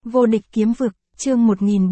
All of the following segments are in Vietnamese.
Vô địch kiếm vực, chương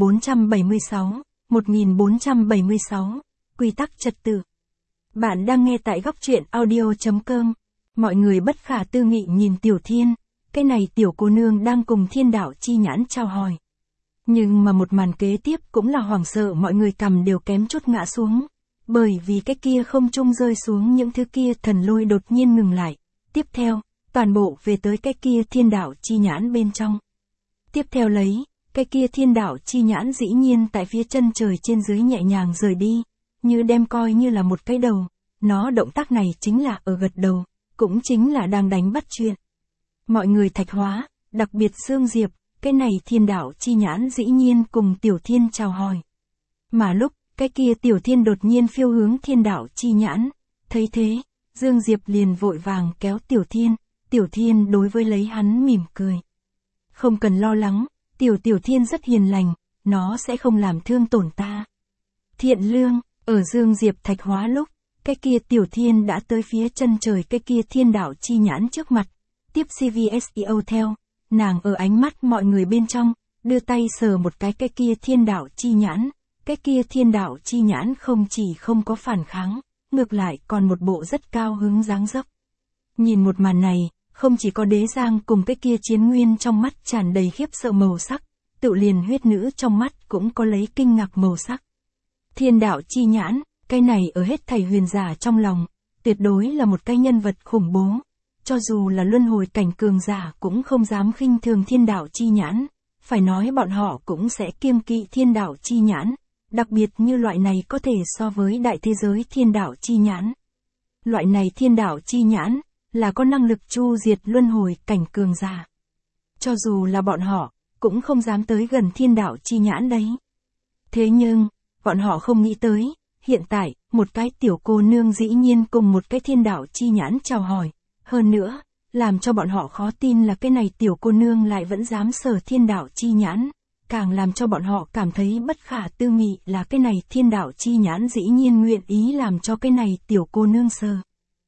1476, quy tắc trật tự. Bạn đang nghe tại góc truyện audio.com. Mọi người bất khả tư nghị nhìn Tiểu Thiên, cái này tiểu cô nương đang cùng Thiên Đạo Chi Nhãn chào hỏi. Nhưng mà một màn kế tiếp cũng là hoảng sợ, mọi người cầm đều kém chút ngã xuống. Bởi vì cái kia không trung rơi xuống những thứ kia thần lôi đột nhiên ngừng lại. Tiếp theo, toàn bộ về tới cái kia Thiên Đạo Chi Nhãn bên trong. Tiếp theo lấy, cái kia Thiên Đạo Chi Nhãn dĩ nhiên tại phía chân trời trên dưới nhẹ nhàng rời đi, như đem coi như là một cái đầu. Nó động tác này chính là ở gật đầu, cũng chính là đang đánh bắt chuyện. Mọi người thạch hóa, đặc biệt Dương Diệp, cái này Thiên Đạo Chi Nhãn dĩ nhiên cùng Tiểu Thiên chào hỏi. Mà lúc, cái kia Tiểu Thiên đột nhiên phiêu hướng Thiên Đạo Chi Nhãn, thấy thế, Dương Diệp liền vội vàng kéo Tiểu Thiên đối với lấy hắn mỉm cười. Không cần lo lắng, Tiểu Thiên rất hiền lành, nó sẽ không làm thương tổn ta. Thiện lương, ở Dương Diệp thạch hóa lúc, cái kia Tiểu Thiên đã tới phía chân trời cái kia Thiên Đạo Chi Nhãn trước mặt, tiếp CVSEO theo, nàng ở ánh mắt mọi người bên trong, đưa tay sờ một cái kia Thiên Đạo Chi Nhãn, cái kia Thiên Đạo Chi Nhãn không chỉ không có phản kháng, ngược lại còn một bộ rất cao hứng dáng dấp. Nhìn một màn này, không chỉ có Đế Giang cùng cái kia Chiến Nguyên trong mắt tràn đầy khiếp sợ màu sắc, tự liền huyết nữ trong mắt cũng có lấy kinh ngạc màu sắc. Thiên Đạo Chi Nhãn, cái này ở hết thảy huyền giả trong lòng, tuyệt đối là một cái nhân vật khủng bố. Cho dù là luân hồi cảnh cường giả cũng không dám khinh thường Thiên Đạo Chi Nhãn, phải nói bọn họ cũng sẽ kiêng kỵ Thiên Đạo Chi Nhãn, đặc biệt như loại này có thể so với đại thế giới Thiên Đạo Chi Nhãn. Loại này Thiên Đạo Chi Nhãn là có năng lực chu diệt luân hồi cảnh cường giả. Cho dù là bọn họ, cũng không dám tới gần Thiên Đạo Chi Nhãn đấy. Thế nhưng, bọn họ không nghĩ tới, hiện tại, một cái tiểu cô nương dĩ nhiên cùng một cái Thiên Đạo Chi Nhãn chào hỏi. Hơn nữa, làm cho bọn họ khó tin là cái này tiểu cô nương lại vẫn dám sờ Thiên Đạo Chi Nhãn. Càng làm cho bọn họ cảm thấy bất khả tư nghị là cái này Thiên Đạo Chi Nhãn dĩ nhiên nguyện ý làm cho cái này tiểu cô nương sờ.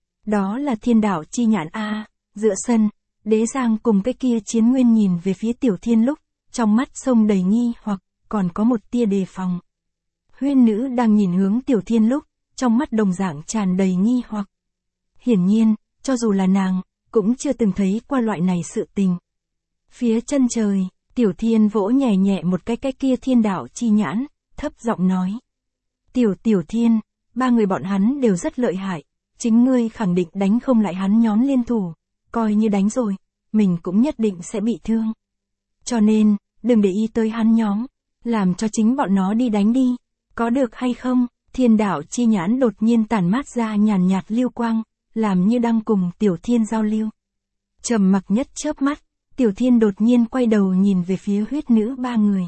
Đó là Thiên Đạo Chi Nhãn a. Giữa sân, Đế Giang cùng cái kia Chiến Nguyên nhìn về phía Tiểu Thiên lúc, trong mắt sông đầy nghi hoặc, còn có một tia đề phòng. Huyên nữ đang nhìn hướng Tiểu Thiên lúc, trong mắt đồng dạng tràn đầy nghi hoặc. Hiển nhiên, cho dù là nàng, cũng chưa từng thấy qua loại này sự tình. Phía chân trời, Tiểu Thiên vỗ nhẹ nhẹ một cái kia Thiên Đạo Chi Nhãn, thấp giọng nói. Tiểu Thiên, ba người bọn hắn đều rất lợi hại, chính ngươi khẳng định đánh không lại hắn nhóm liên thủ, coi như đánh rồi, mình cũng nhất định sẽ bị thương. Cho nên, đừng để ý tới hắn nhóm, làm cho chính bọn nó đi đánh đi, có được hay không? Thiên Đạo Chi Nhãn đột nhiên tản mát ra nhàn nhạt lưu quang, làm như đang cùng Tiểu Thiên giao lưu. Trầm mặc nhất chớp mắt, Tiểu Thiên đột nhiên quay đầu nhìn về phía huyết nữ ba người.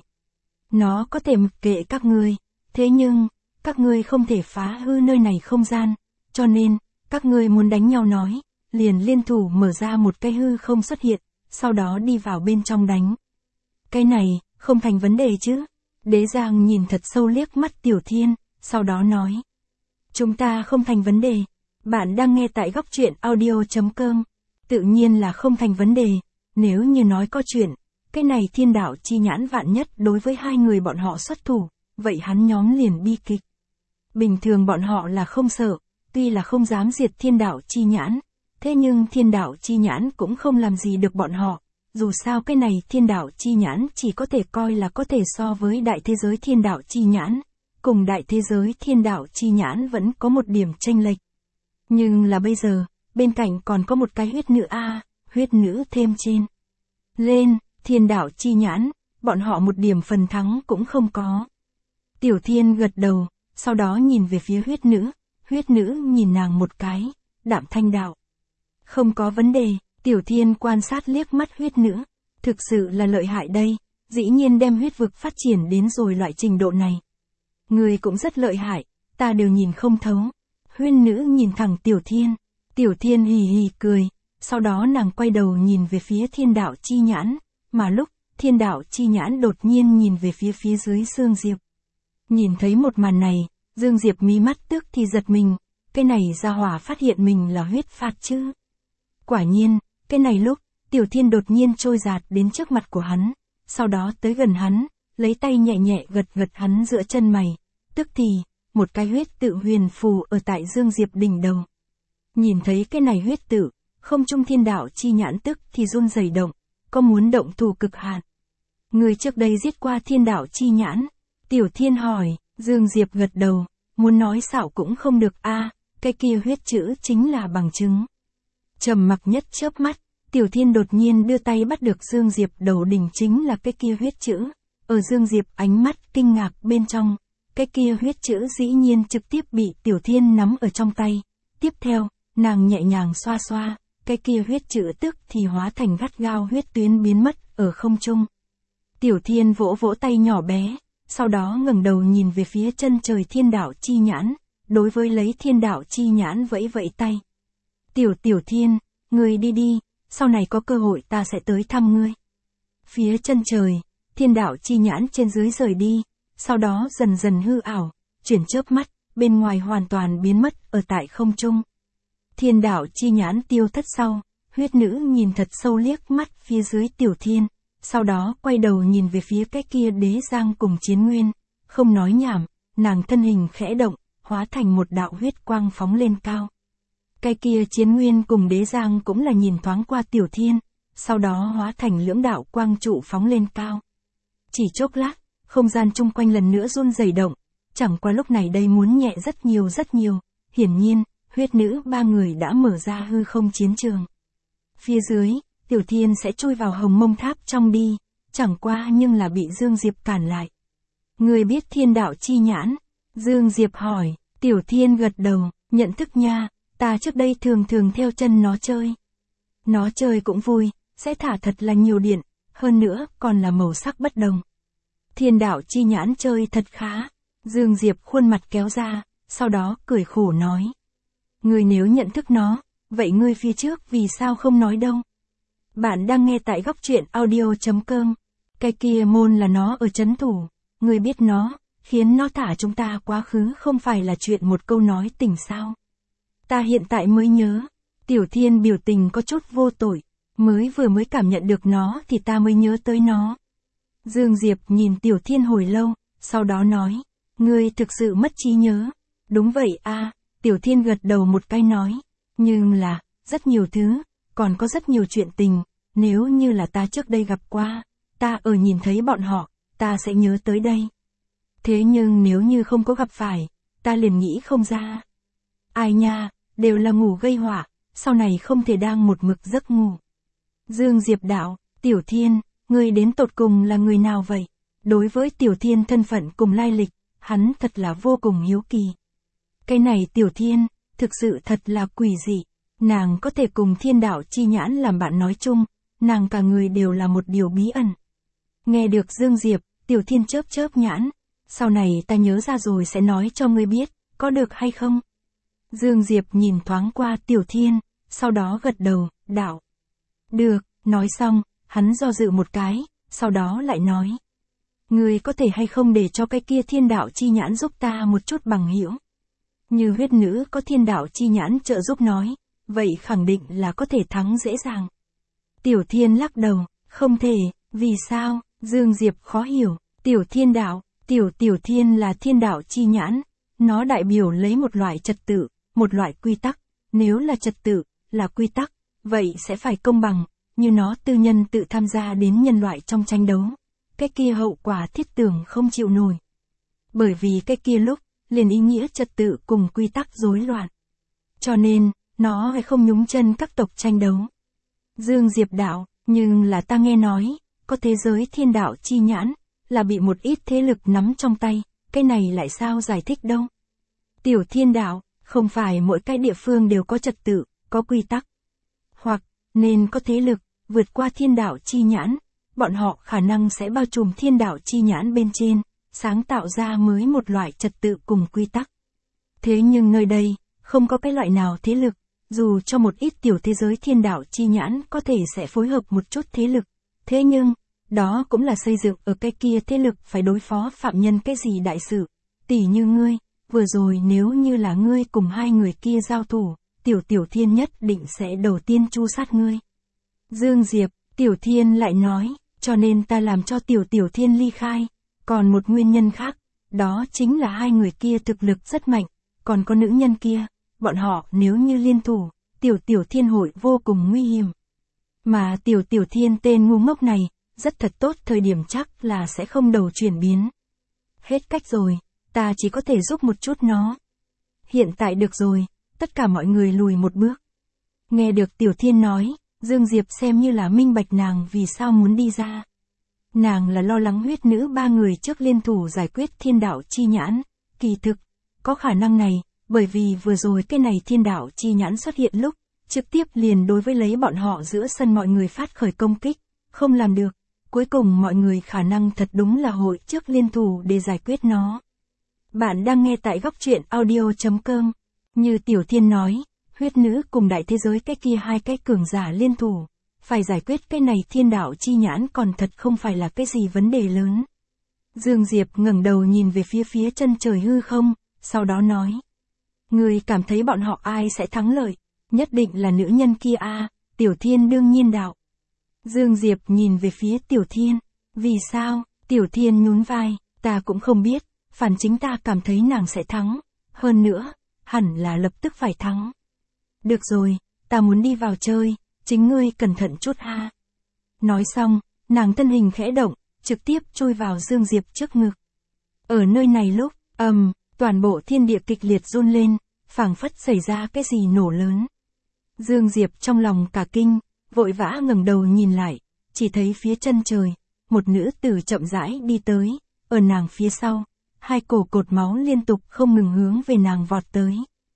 Nó có thể mặc kệ các ngươi, thế nhưng, các ngươi không thể phá hư nơi này không gian, cho nên, các ngươi muốn đánh nhau nói, liền liên thủ mở ra một cái hư không xuất hiện, sau đó đi vào bên trong đánh. Cái này, không thành vấn đề chứ? Đế Giang nhìn thật sâu liếc mắt Tiểu Thiên, sau đó nói. Chúng ta không thành vấn đề. Bạn đang nghe tại góc truyện audio.com. Tự nhiên là không thành vấn đề. Nếu như nói có chuyện, cái này Thiên Đạo Chi Nhãn vạn nhất đối với hai người bọn họ xuất thủ, vậy hắn nhóm liền bi kịch. Bình thường bọn họ là không sợ, tuy là không dám diệt Thiên Đạo Chi Nhãn, thế nhưng Thiên Đạo Chi Nhãn cũng không làm gì được bọn họ. Dù sao cái này Thiên Đạo Chi Nhãn chỉ có thể coi là có thể so với đại thế giới Thiên Đạo Chi Nhãn, cùng đại thế giới Thiên Đạo Chi Nhãn vẫn có một điểm chênh lệch. Nhưng là bây giờ, bên cạnh còn có một cái huyết nữ a, huyết nữ thêm trên. Lên, Thiên Đạo Chi Nhãn, bọn họ một điểm phần thắng cũng không có. Tiểu Thiên gật đầu, sau đó nhìn về phía huyết nữ nhìn nàng một cái, đạm thanh đạo. Không có vấn đề, Tiểu Thiên quan sát liếc mắt huyết nữ, thực sự là lợi hại đây, dĩ nhiên đem huyết vực phát triển đến rồi loại trình độ này. Người cũng rất lợi hại, ta đều nhìn không thấu. Huyên nữ nhìn thẳng Tiểu Thiên hì hì cười, sau đó nàng quay đầu nhìn về phía Thiên Đạo Chi Nhãn, mà lúc Thiên Đạo Chi Nhãn đột nhiên nhìn về phía dưới Dương Diệp. Nhìn thấy một màn này, Dương Diệp mí mắt tức thì giật mình, cái này gia hỏa phát hiện mình là huyết phạt chứ. Quả nhiên, cái này lúc, Tiểu Thiên đột nhiên trôi dạt đến trước mặt của hắn, sau đó tới gần hắn, lấy tay nhẹ nhẹ gật gật hắn giữa chân mày. Tức thì, một cái huyết tự huyền phù ở tại Dương Diệp đỉnh đầu. Nhìn thấy cái này huyết tự, không trung thiên đạo chi nhãn tức thì run rẩy động, có muốn động thủ cực hạn. Người trước đây giết qua thiên đạo chi nhãn. Tiểu Thiên hỏi, Dương Diệp gật đầu, muốn nói xạo cũng không được a, cái kia huyết chữ chính là bằng chứng. Trầm mặc nhất chớp mắt, Tiểu Thiên đột nhiên đưa tay bắt được Dương Diệp đầu đỉnh chính là cái kia huyết chữ. Ở Dương Diệp ánh mắt kinh ngạc bên trong, cái kia huyết chữ dĩ nhiên trực tiếp bị Tiểu Thiên nắm ở trong tay. Tiếp theo, nàng nhẹ nhàng xoa xoa, cái kia huyết chữ tức thì hóa thành gắt gao huyết tuyến biến mất ở không trung. Tiểu Thiên vỗ vỗ tay nhỏ bé, sau đó ngẩng đầu nhìn về phía chân trời thiên đạo chi nhãn, đối với lấy thiên đạo chi nhãn vẫy vẫy tay. Tiểu Thiên, ngươi đi đi, sau này có cơ hội ta sẽ tới thăm ngươi. Phía chân trời, thiên đạo chi nhãn trên dưới rời đi, sau đó dần dần hư ảo, chuyển chớp mắt, bên ngoài hoàn toàn biến mất ở tại không trung. Thiên đạo chi nhãn tiêu thất sau, huyết nữ nhìn thật sâu liếc mắt phía dưới Tiểu Thiên, sau đó quay đầu nhìn về phía cái kia đế giang cùng Chiến Nguyên, không nói nhảm, nàng thân hình khẽ động, hóa thành một đạo huyết quang phóng lên cao. Cái kia Chiến Nguyên cùng đế giang cũng là nhìn thoáng qua Tiểu Thiên, sau đó hóa thành lưỡng đạo quang trụ phóng lên cao. Chỉ chốc lát, không gian chung quanh lần nữa run rẩy động, chẳng qua lúc này đây muốn nhẹ rất nhiều, hiển nhiên, huyết nữ ba người đã mở ra hư không chiến trường. Phía dưới, Tiểu Thiên sẽ chui vào Hồng Mông Tháp trong đi, chẳng qua nhưng là bị Dương Diệp cản lại. Người biết thiên đạo chi nhãn? Dương Diệp hỏi, Tiểu Thiên gật đầu, nhận thức nha, ta trước đây thường theo chân nó chơi. Nó chơi cũng vui, sẽ thả thật là nhiều điện, hơn nữa còn là màu sắc bất đồng. Thiên đạo chi nhãn chơi thật khá. Dương Diệp khuôn mặt kéo ra, sau đó cười khổ nói. Ngươi nếu nhận thức nó, vậy ngươi phía trước vì sao không nói đâu? Bạn đang nghe tại góc truyện audio.com. Cái kia môn là nó ở trấn thủ, ngươi biết nó, khiến nó thả chúng ta quá khứ không phải là chuyện một câu nói tình sao? Ta hiện tại mới nhớ. Tiểu Thiên biểu tình có chút vô tội, vừa mới cảm nhận được nó thì ta mới nhớ tới nó. Dương Diệp nhìn Tiểu Thiên hồi lâu, sau đó nói, ngươi thực sự mất trí nhớ. Đúng vậy a, Tiểu Thiên gật đầu một cái nói, nhưng là, rất nhiều thứ, còn có rất nhiều chuyện tình, nếu như là ta trước đây gặp qua, ta ở nhìn thấy bọn họ, ta sẽ nhớ tới đây. Thế nhưng nếu như không có gặp phải, ta liền nghĩ không ra. Ai nha, đều là ngủ gây họa, sau này không thể đang một mực giấc ngủ. Dương Diệp đạo, Tiểu Thiên, ngươi đến tột cùng là người nào vậy? Đối với Tiểu Thiên thân phận cùng lai lịch, hắn thật là vô cùng hiếu kỳ. Cái này Tiểu Thiên, thực sự thật là quỷ dị, nàng có thể cùng thiên đạo chi nhãn làm bạn nói chung, nàng cả người đều là một điều bí ẩn. Nghe được Dương Diệp, Tiểu Thiên chớp nhãn, sau này ta nhớ ra rồi sẽ nói cho ngươi biết, có được hay không? Dương Diệp nhìn thoáng qua Tiểu Thiên, sau đó gật đầu, đạo. Được, nói xong, hắn do dự một cái, sau đó lại nói. Ngươi có thể hay không để cho cái kia thiên đạo chi nhãn giúp ta một chút bằng hữu? Như huyết nữ có thiên đạo chi nhãn trợ giúp nói, vậy khẳng định là có thể thắng dễ dàng. Tiểu Thiên lắc đầu, không thể, vì sao? Dương Diệp khó hiểu, Tiểu Thiên đạo, Tiểu Thiên là thiên đạo chi nhãn, nó đại biểu lấy một loại trật tự, một loại quy tắc, nếu là trật tự, là quy tắc, vậy sẽ phải công bằng, như nó tư nhân tự tham gia đến nhân loại trong tranh đấu. Cái kia hậu quả thiết tưởng không chịu nổi. Bởi vì cái kia lúc, liền ý nghĩa trật tự cùng quy tắc rối loạn. Cho nên, nó phải không nhúng chân các tộc tranh đấu. Dương Diệp đạo, nhưng là ta nghe nói, có thế giới thiên đạo chi nhãn, là bị một ít thế lực nắm trong tay, cái này lại sao giải thích đâu? Tiểu Thiên đạo, không phải mỗi cái địa phương đều có trật tự, có quy tắc. Hoặc, nên có thế lực, vượt qua thiên đạo chi nhãn, bọn họ khả năng sẽ bao trùm thiên đạo chi nhãn bên trên, sáng tạo ra mới một loại trật tự cùng quy tắc. Thế nhưng nơi đây, không có cái loại nào thế lực, dù cho một ít tiểu thế giới thiên đạo chi nhãn có thể sẽ phối hợp một chút thế lực. Thế nhưng, đó cũng là xây dựng ở cái kia thế lực phải đối phó phạm nhân cái gì đại sự. Tỷ như ngươi, vừa rồi nếu như là ngươi cùng hai người kia giao thủ, Tiểu Thiên nhất định sẽ đầu tiên tru sát ngươi. Dương Diệp, Tiểu Thiên lại nói, cho nên ta làm cho Tiểu Tiểu Thiên ly khai. Còn một nguyên nhân khác, đó chính là hai người kia thực lực rất mạnh, còn có nữ nhân kia, bọn họ nếu như liên thủ, Tiểu Tiểu Thiên hội vô cùng nguy hiểm. Mà Tiểu Tiểu Thiên tên ngu ngốc này, rất thật tốt thời điểm chắc là sẽ không đầu chuyển biến. Hết cách rồi, ta chỉ có thể giúp một chút nó. Hiện tại được rồi, tất cả mọi người lùi một bước. Nghe được Tiểu Thiên nói, Dương Diệp xem như là minh bạch nàng vì sao muốn đi ra. Nàng là lo lắng huyết nữ ba người trước liên thủ giải quyết thiên đạo chi nhãn, kỳ thực, có khả năng này, bởi vì vừa rồi cái này thiên đạo chi nhãn xuất hiện lúc, trực tiếp liền đối với lấy bọn họ giữa sân mọi người phát khởi công kích, không làm được, cuối cùng mọi người khả năng thật đúng là hội trước liên thủ để giải quyết nó. Bạn đang nghe tại góc truyện audio.com, như Tiểu Thiên nói, huyết nữ cùng đại thế giới cái kia hai cái cường giả liên thủ, phải giải quyết cái này thiên đạo chi nhãn còn thật không phải là cái gì vấn đề lớn. Dương Diệp ngẩng đầu nhìn về phía chân trời hư không, sau đó nói. Người cảm thấy bọn họ ai sẽ thắng lợi, nhất định là nữ nhân kia a. Tiểu Thiên đương nhiên đạo. Dương Diệp nhìn về phía Tiểu Thiên, vì sao? Tiểu Thiên nhún vai, ta cũng không biết, phản chính ta cảm thấy nàng sẽ thắng, hơn nữa, hẳn là lập tức phải thắng. Được rồi, ta muốn đi vào chơi, chính ngươi cẩn thận chút ha. Nói xong, nàng thân hình khẽ động, trực tiếp chui vào Dương Diệp trước ngực. Ở nơi này lúc, toàn bộ thiên địa kịch liệt run lên, phảng phất xảy ra cái gì nổ lớn. Dương Diệp trong lòng cả kinh, vội vã ngẩng đầu nhìn lại, chỉ thấy phía chân trời, một nữ tử chậm rãi đi tới, ở nàng phía sau, hai cổ cột máu liên tục không ngừng hướng về nàng vọt tới.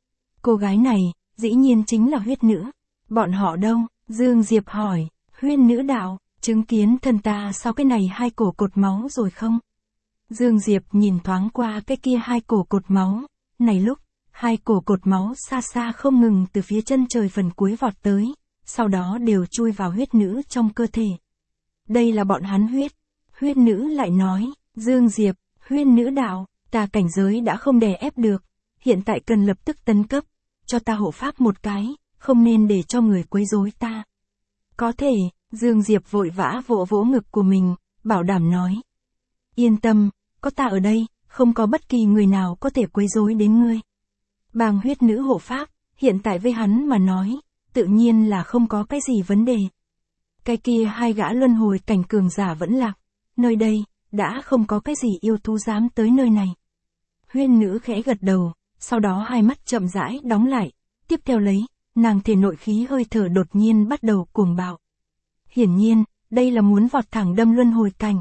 Cô gái này, dĩ nhiên chính là huyết nữ. Bọn họ đâu? Dương Diệp hỏi, huyết nữ đạo, chứng kiến thân ta sau cái này hai cổ cột máu rồi không? Dương Diệp nhìn thoáng qua cái kia hai cổ cột máu, này lúc, hai cổ cột máu xa xa không ngừng từ phía chân trời phần cuối vọt tới, sau đó đều chui vào huyết nữ trong cơ thể. Đây là bọn hắn huyết. Huyết nữ lại nói, Dương Diệp, huyết nữ đạo, ta cảnh giới đã không đè ép được, hiện tại cần lập tức tấn cấp, cho ta hộ pháp một cái, không nên để cho người quấy rối ta. Có thể, Dương Diệp vội vã vỗ vỗ ngực của mình, bảo đảm nói. Yên tâm, có ta ở đây, không có bất kỳ người nào có thể quấy rối đến ngươi. Bàng huyết nữ hộ pháp, hiện tại với hắn mà nói, tự nhiên là không có cái gì vấn đề. Cái kia hai gã luân hồi cảnh cường giả vẫn lạc, nơi đây, đã không có cái gì yêu thú dám tới nơi này. Huyết nữ khẽ gật đầu, sau đó hai mắt chậm rãi đóng lại, tiếp theo lấy, nàng thể nội khí hơi thở đột nhiên bắt đầu cuồng bạo. Hiển nhiên, đây là muốn vọt thẳng đâm luân hồi cảnh.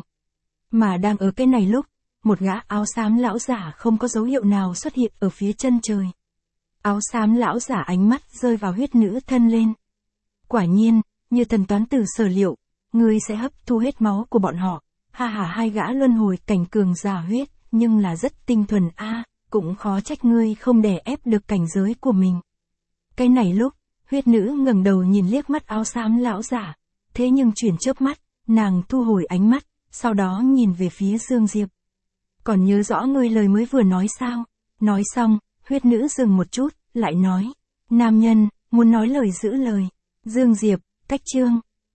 Mà đang ở cái này lúc, một gã áo xám lão giả không có dấu hiệu nào xuất hiện ở phía chân trời. Áo xám lão giả ánh mắt rơi vào huyết nữ thân lên. Quả nhiên, như thần toán tử sở liệu, ngươi sẽ hấp thu hết máu của bọn họ. Ha ha, hai gã luân hồi cảnh cường giả huyết, nhưng là rất tinh thuần a, cũng khó trách ngươi không đè ép được cảnh giới của mình. Cái này lúc, huyết nữ ngẩng đầu nhìn liếc mắt áo xám lão giả, thế nhưng chuyển chớp mắt, nàng thu hồi ánh mắt, sau đó nhìn về phía Dương Diệp. Còn nhớ rõ ngươi lời mới vừa nói sao? Nói xong, huyết nữ dừng một chút, lại nói, nam nhân, muốn nói lời giữ lời. Dương Diệp, cách chương.